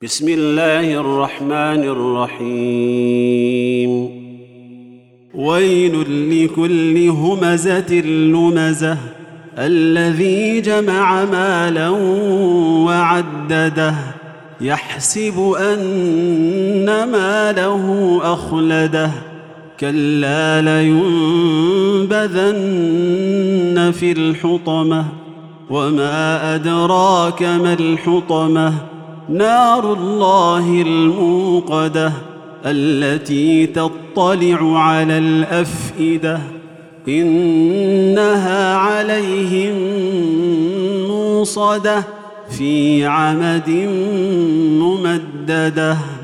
بسم الله الرحمن الرحيم. ويل لكل همزة لمزة الذي جمع مالا وعدده يحسب أن ماله أخلده كلا لينبذن في الحطمة وما أدراك ما الحطمة نار الله الموقدة التي تطلع على الأفئدة إنها عليهم موصدة في عمد ممددة.